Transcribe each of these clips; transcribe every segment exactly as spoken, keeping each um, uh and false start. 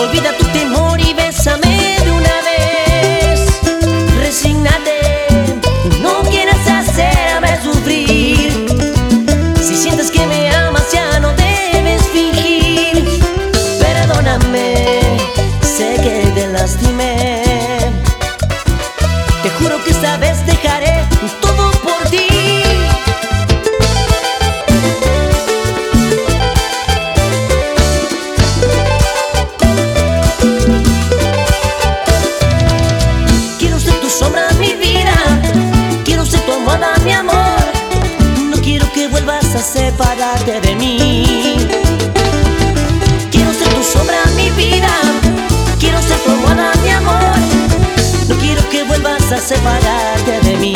Olvida tu temor y bésame de una vez. Resígnate, no quieras hacerme sufrir. Si sientes que me amas ya no debes fingir. Perdóname, sé que te lastimé. Te juro que esta vez dejaré todo por ti. Quiero ser tu sombra, mi vida. Quiero ser tu almohada, mi amor. No quiero que vuelvas a separarte de mí. Quiero ser tu sombra, mi vida. Quiero ser tu almohada, mi amor. No quiero que vuelvas a separarte de mí.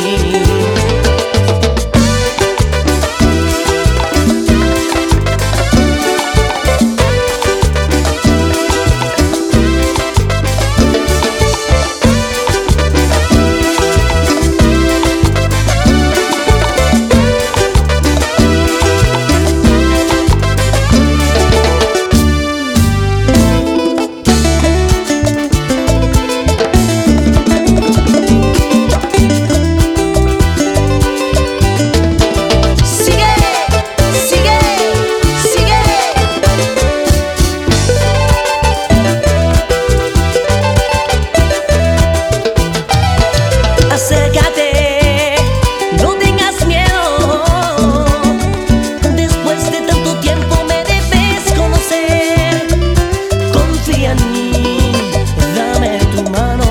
Acércate, no tengas miedo. Después de tanto tiempo me debes conocer. Confía en mí, dame tu mano.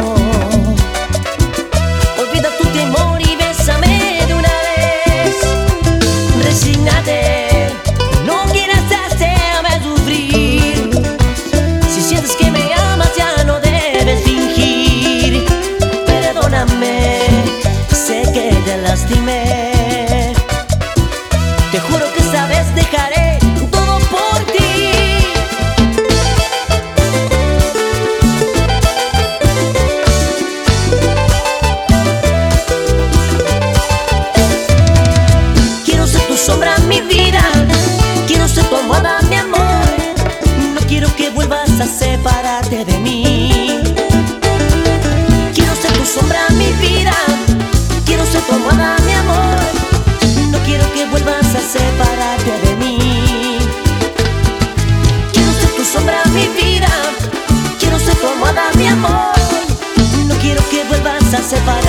Olvida tu temor y bésame de una vez. Resígnate, no quieras hacerme sufrir. Si sientes que me amas ya no debes fingir. Perdóname, sé que te lastimé. Te juro que esta vez dejaré todo por ti. Quiero ser tu sombra, mi vida. Quiero ser tu almohada, mi amor. No quiero que vuelvas a separarte de mí. Quiero ser tu sombra, mi vida. Quiero ser tu almohada, mi amor. No quiero que vuelvas a separarte de mí. Quiero ser tu sombra, mi vida. Quiero ser tu almohada, mi amor. No quiero que vuelvas a separarte.